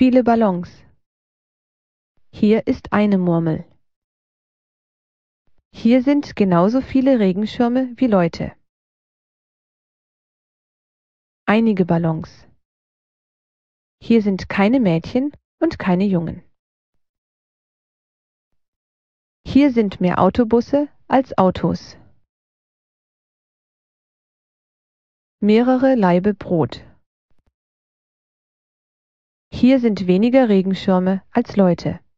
viele Ballons. Hier ist eine Murmel. Hier sind genauso viele Regenschirme wie Leute. Einige Ballons. Hier sind keine Mädchen und keine Jungen. Hier sind mehr Autobusse als Autos. Mehrere Laibe Brot. Hier sind weniger Regenschirme als Leute.